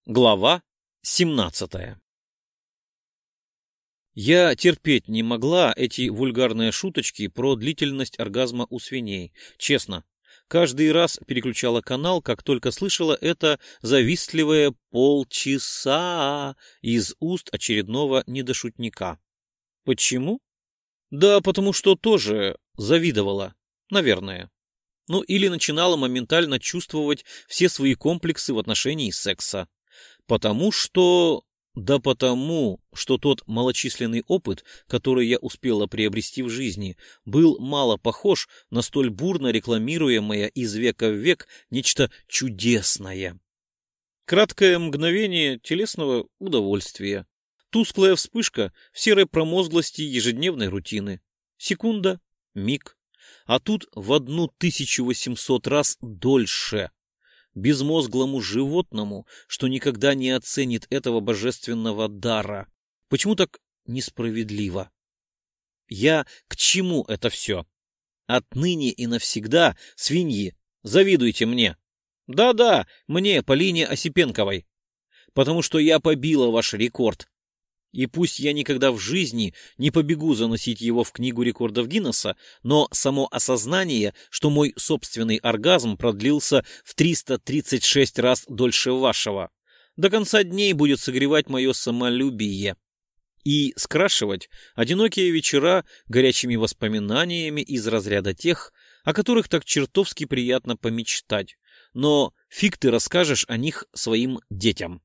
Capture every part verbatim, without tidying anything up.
Глава семнадцатая. Я терпеть не могла эти вульгарные шуточки про длительность оргазма у свиней. Честно, каждый раз переключала канал, как только слышала это завистливое полчаса из уст очередного недошутника. Почему? Да потому что тоже завидовала, наверное. Ну или начинала моментально чувствовать все свои комплексы в отношении секса. Потому что... Да потому, что тот малочисленный опыт, который я успела приобрести в жизни, был мало похож на столь бурно рекламируемое из века в век нечто чудесное. Краткое мгновение телесного удовольствия, тусклая вспышка в серой промозглости ежедневной рутины. Секунда, миг, а тут в одну тысячу восемьсот раз дольше. Безмозглому животному, что никогда не оценит этого божественного дара. Почему так несправедливо? Я к чему это все? Отныне и навсегда, свиньи, завидуйте мне. Да-да, мне, Полине Осипенковой. Потому что я побила ваш рекорд. И пусть я никогда в жизни не побегу заносить его в книгу рекордов Гиннесса, но само осознание, что мой собственный оргазм продлился в триста тридцать шесть раз дольше вашего, до конца дней будет согревать мое самолюбие и скрашивать одинокие вечера горячими воспоминаниями из разряда тех, о которых так чертовски приятно помечтать, но фиг ты расскажешь о них своим детям.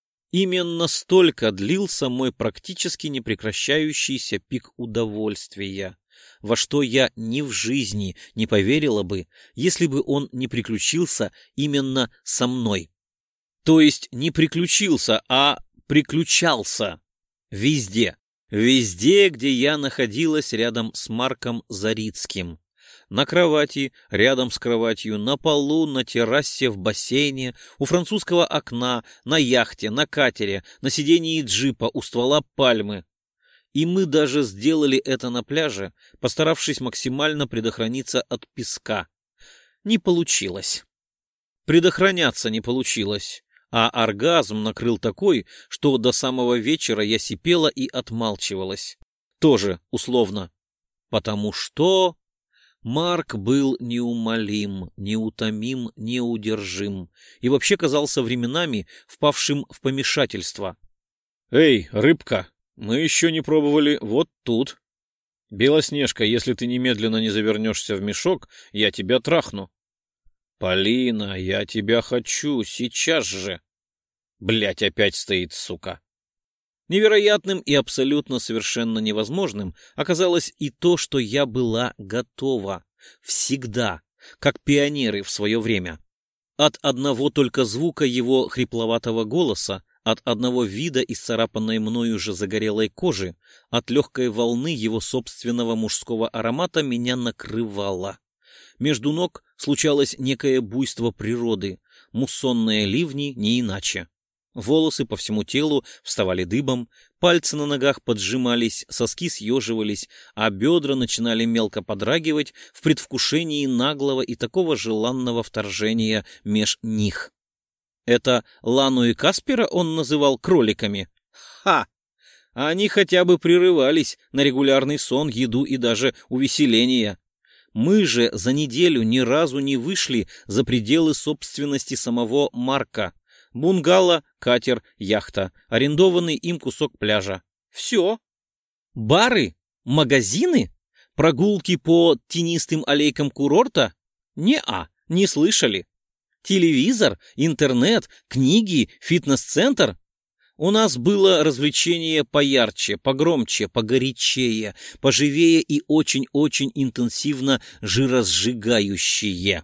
Именно столько длился мой практически непрекращающийся пик удовольствия, во что я ни в жизни не поверила бы, если бы он не приключился именно со мной. То есть не приключился, а приключался. Везде. Везде, где я находилась рядом с Марком Зарицким. На кровати, рядом с кроватью, на полу, на террасе, в бассейне, у французского окна, на яхте, на катере, на сидении джипа, у ствола пальмы. И мы даже сделали это на пляже, постаравшись максимально предохраниться от песка. Не получилось. Предохраняться не получилось, а оргазм накрыл такой, что до самого вечера я сипела и отмалчивалась. Тоже условно. Потому что... Марк был неумолим, неутомим, неудержим и вообще казался временами впавшим в помешательство. «Эй, рыбка, мы еще не пробовали вот тут. Белоснежка, если ты немедленно не завернешься в мешок, я тебя трахну». «Полина, я тебя хочу, сейчас же». Блядь, опять стоит, сука. Невероятным и абсолютно совершенно невозможным оказалось и то, что я была готова. Всегда, как пионеры в свое время. От одного только звука его хрипловатого голоса, от одного вида исцарапанной мною же загорелой кожи, от легкой волны его собственного мужского аромата меня накрывало. Между ног случалось некое буйство природы, муссонные ливни не иначе. Волосы по всему телу вставали дыбом, пальцы на ногах поджимались, соски съеживались, а бедра начинали мелко подрагивать в предвкушении наглого и такого желанного вторжения меж них. Это Лану и Каспера он называл кроликами? Ха! Они хотя бы прерывались на регулярный сон, еду и даже увеселение. Мы же за неделю ни разу не вышли за пределы собственности самого Марка. Бунгало, катер, яхта, арендованный им кусок пляжа. Все. Бары, магазины, прогулки по тенистым аллейкам курорта? Не-а, не слышали. Телевизор, интернет, книги, фитнес-центр? У нас было развлечение поярче, погромче, погорячее, поживее и очень-очень интенсивно жиросжигающее.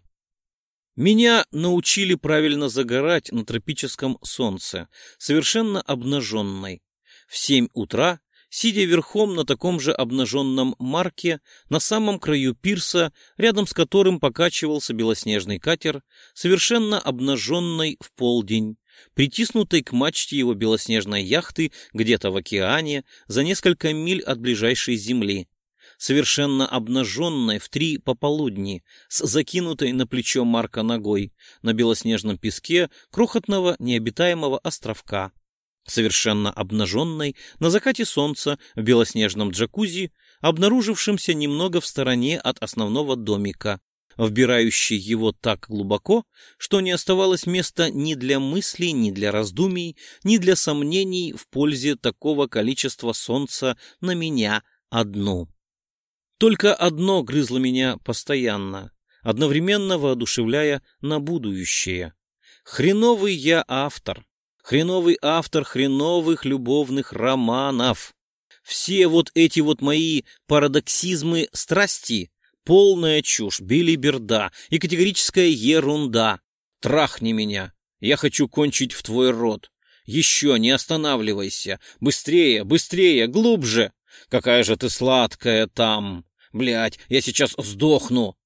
Меня научили правильно загорать на тропическом солнце, совершенно обнаженной. В семь утра, сидя верхом на таком же обнаженном Марке, на самом краю пирса, рядом с которым покачивался белоснежный катер, совершенно обнаженной в полдень, притиснутой к мачте его белоснежной яхты где-то в океане, за несколько миль от ближайшей земли. совершенно обнаженной в три пополудни, с закинутой на плечо Марка ногой, на белоснежном песке крохотного необитаемого островка, совершенно обнаженной на закате солнца в белоснежном джакузи, обнаружившемся немного в стороне от основного домика, вбирающий его так глубоко, что не оставалось места ни для мыслей, ни для раздумий, ни для сомнений в пользе такого количества солнца на меня одну. Только одно грызло меня постоянно, одновременно воодушевляя на будущее. Хреновый я автор, хреновый автор хреновых любовных романов. Все вот эти вот мои парадоксизмы страсти — полная чушь, белиберда и категорическая ерунда. Трахни меня, я хочу кончить в твой рот. Еще не останавливайся, быстрее, быстрее, глубже. Какая же ты сладкая там. Блядь, я сейчас сдохну.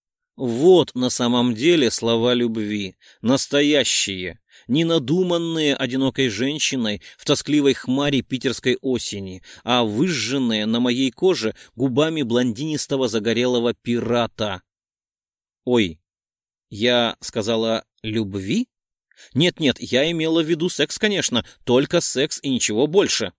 Вот на самом деле слова любви, настоящие, не надуманные одинокой женщиной в тоскливой хмари питерской осени, а выжженные на моей коже губами блондинистого загорелого пирата. Ой, я сказала любви? Нет-нет, я имела в виду секс, конечно, только секс и ничего больше.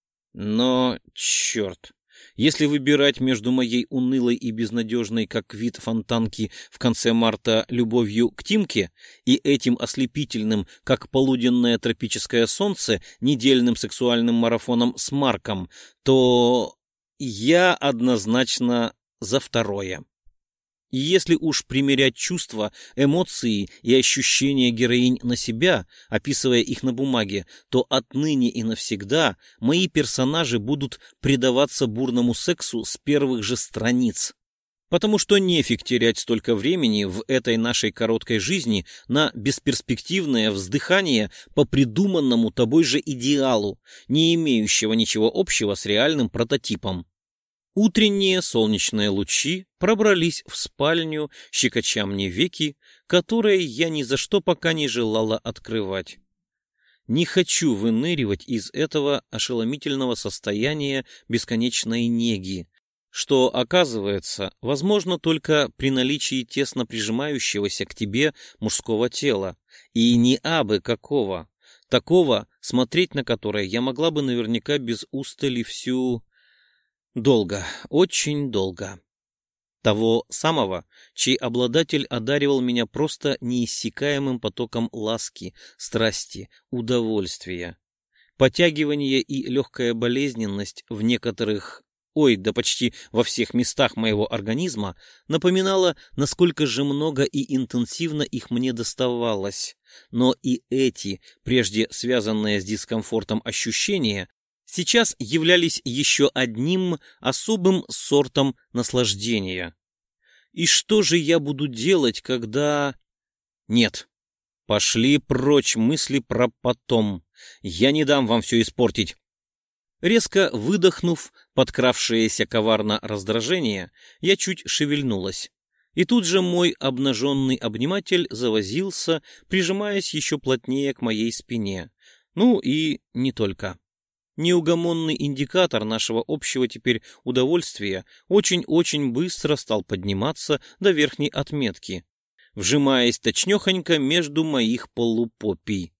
Но, черт, если выбирать между моей унылой и безнадежной, как вид фонтанки в конце марта, любовью к Тимке и этим ослепительным, как полуденное тропическое солнце, недельным сексуальным марафоном с Марком, то я однозначно за второе. И если уж примерять чувства, эмоции и ощущения героинь на себя, описывая их на бумаге, то отныне и навсегда мои персонажи будут предаваться бурному сексу с первых же страниц. Потому что нефиг терять столько времени в этой нашей короткой жизни на бесперспективное вздыхание по придуманному тобой же идеалу, не имеющего ничего общего с реальным прототипом. Утренние солнечные лучи пробрались в спальню, щекоча мне веки, которые я ни за что пока не желала открывать. Не хочу выныривать из этого ошеломительного состояния бесконечной неги, что, оказывается, возможно только при наличии тесно прижимающегося к тебе мужского тела, и не абы какого, такого, смотреть на которое я могла бы наверняка без устали всю... Долго, очень долго. Того самого, чей обладатель одаривал меня просто неиссякаемым потоком ласки, страсти, удовольствия. Потягивание и легкая болезненность в некоторых, ой, да почти во всех местах моего организма напоминало, насколько же много и интенсивно их мне доставалось. Но и эти, прежде связанные с дискомфортом ощущения, сейчас являлись еще одним особым сортом наслаждения. И что же я буду делать, когда... Нет, пошли прочь мысли про потом. Я не дам вам все испортить. Резко выдохнув подкравшееся коварно раздражение, я чуть шевельнулась. И тут же мой обнаженный обниматель завозился, прижимаясь еще плотнее к моей спине. Ну и не только. Неугомонный индикатор нашего общего теперь удовольствия очень-очень быстро стал подниматься до верхней отметки, вжимаясь точнёхонько между моих полупопий.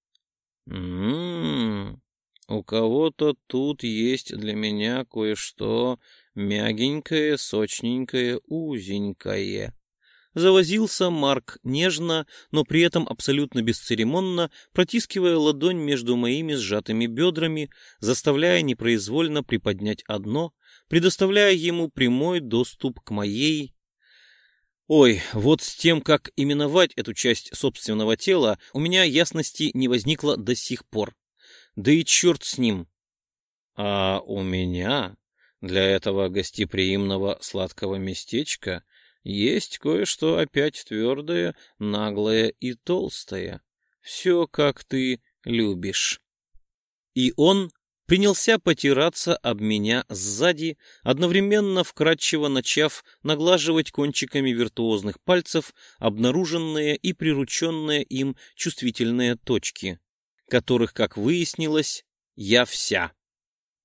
«М-м-м, у кого-то тут есть для меня кое-что мягенькое, сочненькое, узенькое». Завозился Марк нежно, но при этом абсолютно бесцеремонно, протискивая ладонь между моими сжатыми бедрами, заставляя непроизвольно приподнять одно, предоставляя ему прямой доступ к моей... Ой, вот с тем, как именовать эту часть собственного тела, у меня ясности не возникло до сих пор. Да и черт с ним. А у меня для этого гостеприимного сладкого местечка есть кое-что опять твердое, наглое и толстое. Все, как ты любишь. И он принялся потираться об меня сзади, одновременно вкратчиво начав наглаживать кончиками виртуозных пальцев обнаруженные и прирученные им чувствительные точки, которых, как выяснилось, я вся.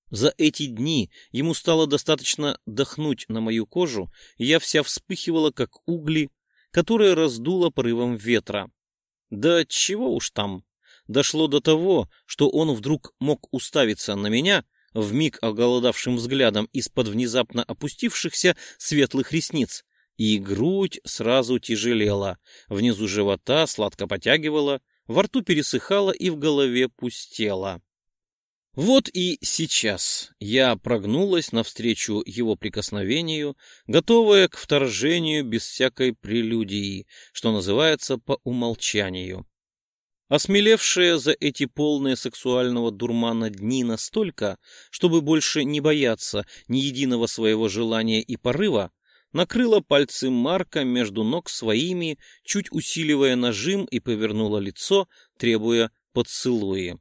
За эти дни ему стало достаточно дохнуть на мою кожу, и я вся вспыхивала, как угли, которые раздуло порывом ветра. Да чего уж там. Дошло до того, что он вдруг мог уставиться на меня, вмиг оголодавшим взглядом из-под внезапно опустившихся светлых ресниц, и грудь сразу тяжелела, внизу живота сладко потягивала, во рту пересыхала и в голове пустела. Вот и сейчас я прогнулась навстречу его прикосновению, готовая к вторжению без всякой прелюдии, что называется по умолчанию. Осмелевшая за эти полные сексуального дурмана дни настолько, чтобы больше не бояться ни единого своего желания и порыва, накрыла пальцы Марка между ног своими, чуть усиливая нажим, и повернула лицо, требуя поцелуи.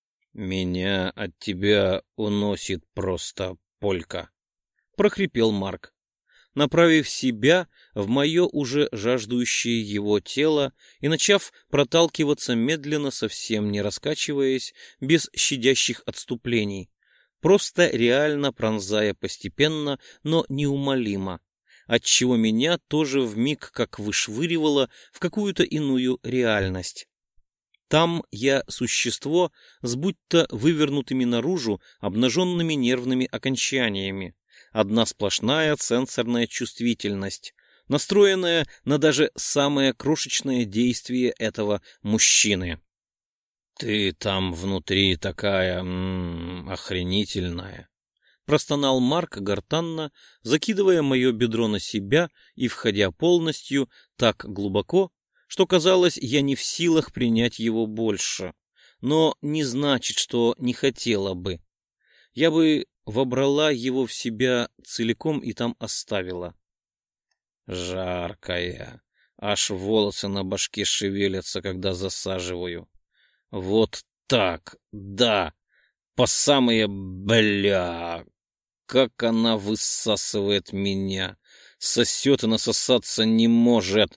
«Меня от тебя уносит просто, Полька», — прохрипел Марк, направив себя в мое уже жаждущее его тело и начав проталкиваться медленно, совсем не раскачиваясь, без щадящих отступлений, просто реально пронзая постепенно, но неумолимо, отчего меня тоже вмиг как вышвыривало в какую-то иную реальность. Там я существо с будто вывернутыми наружу обнаженными нервными окончаниями. Одна сплошная сенсорная чувствительность, настроенная на даже самое крошечное действие этого мужчины. «Ты там внутри такая м-м, охренительная», — простонал Марк гортанно, закидывая мое бедро на себя и входя полностью так глубоко, что, казалось, я не в силах принять его больше, но не значит, что не хотела бы. Я бы вобрала его в себя целиком и там оставила. Жаркая, аж волосы на башке шевелятся, когда засаживаю. Вот так, да, по самые бля, как она высасывает меня, сосет и насосаться не может.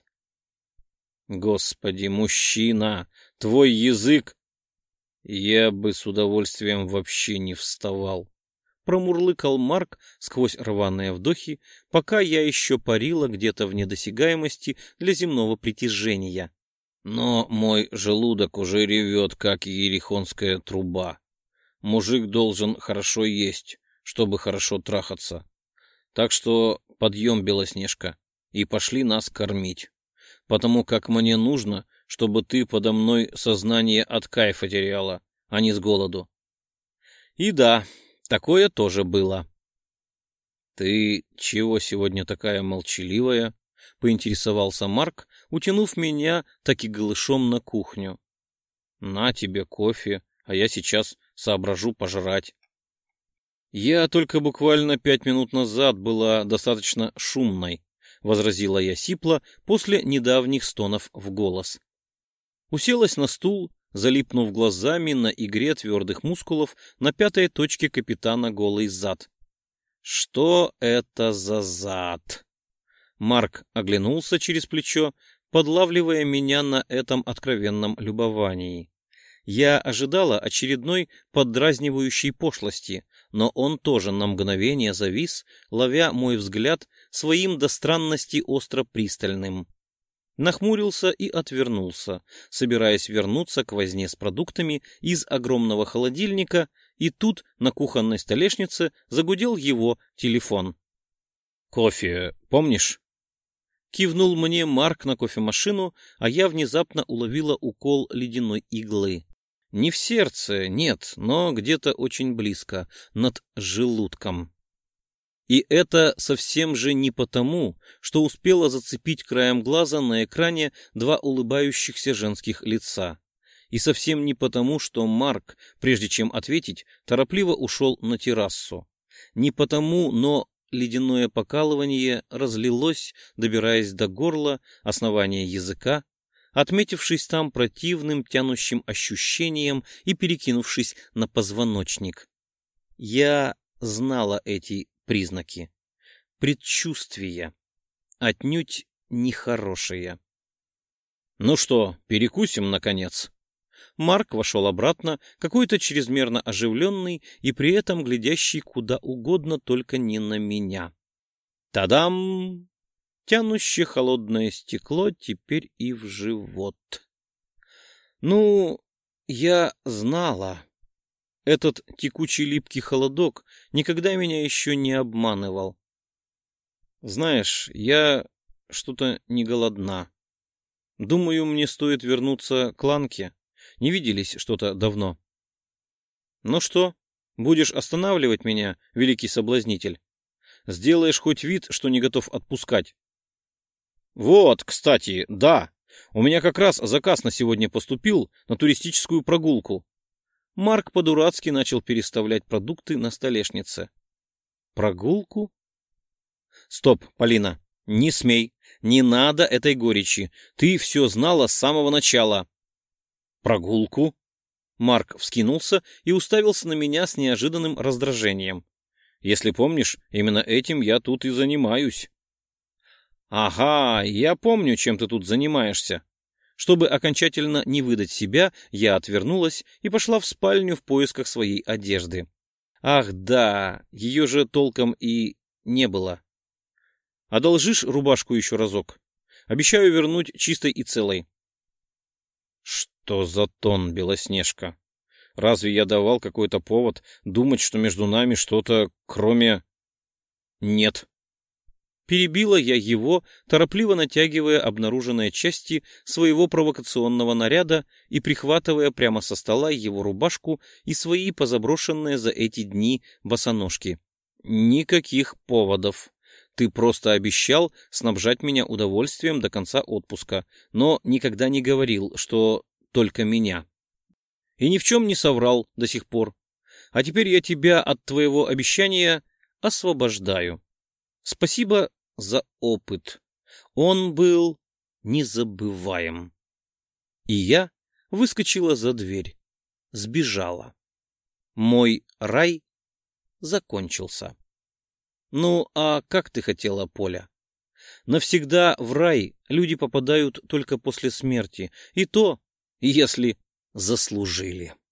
Господи, мужчина, твой язык! Я бы с удовольствием вообще не вставал. Промурлыкал Марк сквозь рваные вдохи, пока я еще парила где-то в недосягаемости для земного притяжения. Но мой желудок уже ревет, как иерихонская труба. Мужик должен хорошо есть, чтобы хорошо трахаться. Так что подъем, Белоснежка, и пошли нас кормить. Потому как мне нужно, чтобы ты подо мной сознание от кайфа теряла, а не с голоду. И да, такое тоже было. Ты чего сегодня такая молчаливая? Поинтересовался Марк, утянув меня таки голышом на кухню. На тебе кофе, а я сейчас соображу пожрать. Я только буквально пять минут назад была достаточно шумной, возразила я сипло после недавних стонов в голос. Уселась на стул, залипнув глазами на игре твердых мускулов на пятой точке капитана голый зад. Что это за зад? Марк оглянулся через плечо, подлавливая меня на этом откровенном любовании. Я ожидала очередной поддразнивающей пошлости, но он тоже на мгновение завис, ловя мой взгляд своим до странности остро пристальным. Нахмурился и отвернулся, собираясь вернуться к возне с продуктами из огромного холодильника, и тут на кухонной столешнице загудел его телефон. «Кофе, помнишь?» Кивнул мне Марк на кофемашину, а я внезапно уловила укол ледяной иглы. Не в сердце, нет, но где-то очень близко, над желудком. И это совсем же не потому, что успела зацепить краем глаза на экране два улыбающихся женских лица. И совсем не потому, что Марк, прежде чем ответить, торопливо ушел на террасу. Не потому, но ледяное покалывание разлилось, добираясь до горла, основания языка, отметившись там противным тянущим ощущением и перекинувшись на позвоночник. Я знала эти признаки. Предчувствия. Отнюдь нехорошие. «Ну что, перекусим, наконец?» Марк вошел обратно, какой-то чрезмерно оживленный и при этом глядящий куда угодно, только не на меня. Тадам! Тянущее холодное стекло теперь и в живот. Ну, я знала. Этот текучий липкий холодок никогда меня еще не обманывал. Знаешь, я что-то не голодна. Думаю, мне стоит вернуться к Ланке. Не виделись что-то давно. Ну что, будешь останавливать меня, великий соблазнитель? Сделаешь хоть вид, что не готов отпускать? Вот, кстати, да. У меня как раз заказ на сегодня поступил на туристическую прогулку. Марк по-дурацки начал переставлять продукты на столешнице. Прогулку? Стоп, Полина, не смей. Не надо этой горечи. Ты все знала с самого начала. Прогулку? Марк вскинулся и уставился на меня с неожиданным раздражением. Если помнишь, именно этим я тут и занимаюсь. Ага, я помню, чем ты тут занимаешься. Чтобы окончательно не выдать себя, я отвернулась и пошла в спальню в поисках своей одежды. Ах да, ее же толком и не было. Одолжишь рубашку еще разок? Обещаю вернуть чистой и целой. Что за тон, Белоснежка? Разве я давал какой-то повод думать, что между нами что-то, кроме... Нет. Перебила я его, торопливо натягивая обнаруженные части своего провокационного наряда и прихватывая прямо со стола его рубашку и свои позаброшенные за эти дни босоножки. Никаких поводов. Ты просто обещал снабжать меня удовольствием до конца отпуска, но никогда не говорил, что только меня. И ни в чем не соврал до сих пор. А теперь я тебя от твоего обещания освобождаю. Спасибо за опыт. Он был незабываем. И я выскочила за дверь. Сбежала. Мой рай закончился. Ну, а как ты хотела, Поля? Навсегда в рай люди попадают только после смерти, и то, если заслужили.